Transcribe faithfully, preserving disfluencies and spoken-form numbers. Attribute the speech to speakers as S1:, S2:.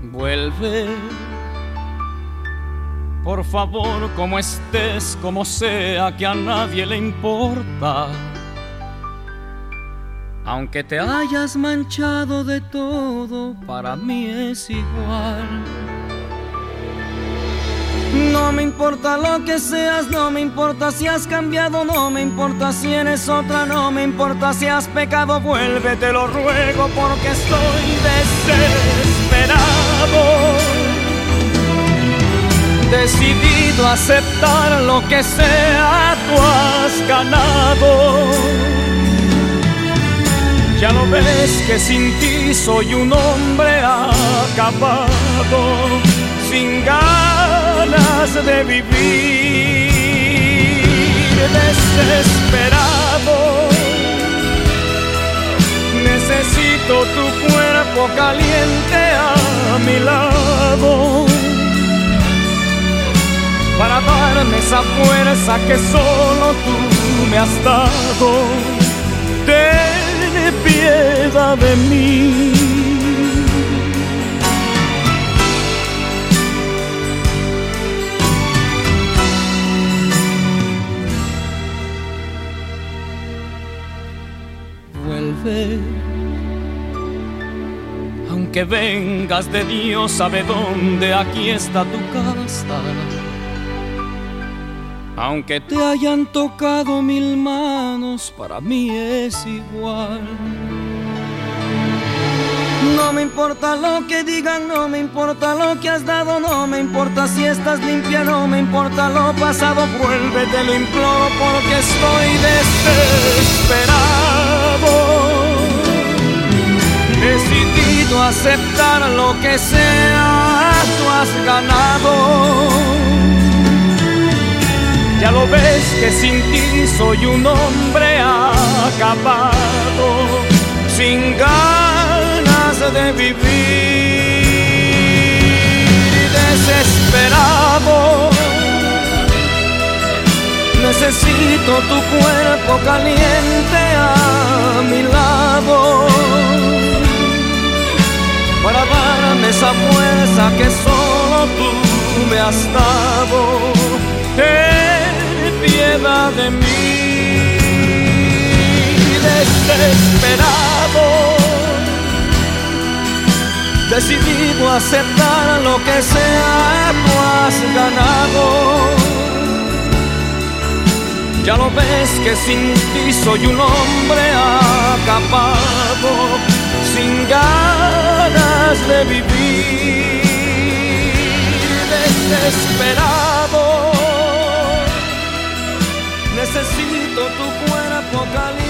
S1: Vuelve, por favor, como estés, como sea, que a nadie le importa. Aunque te hayas manchado de todo, para mí es igual. No me importa lo que seas, no me importa si has cambiado, no me importa si eres otra, no me importa si has pecado. Vuelve, te lo ruego, porque estoy desesperado, decidido a aceptar lo que sea, tú has ganado. Ya lo ves que sin ti soy un hombre acabado, sin ganas de vivir, desesperado. Necesito tu cuerpo caliente a mi lado, para darme esa fuerza que solo tú me has dado. Ten piedad de mí. Vuelve, aunque vengas de Dios sabe dónde, aquí está tu casa. Aunque te hayan tocado mil manos, para mí es igual. No me importa lo que digan, no me importa lo que has dado, no me importa si estás limpia, no me importa lo pasado. Vuelve, te lo imploro, porque estoy desesperado, decidido a aceptar lo que sea, tú has ganado. Ya lo ves que sin ti soy un hombre acabado, sin ganas de vivir, desesperado. Necesito tu cuerpo caliente a mi lado, para darme esa fuerza que solo tú me has dado. Ten piedad de mí, desesperado, decidido a aceptar lo que sea, tú has ganado. Ya lo ves que sin ti soy un hombre acabado, sin ganas de vivir, desesperado. Necesito tu cuerpo caliente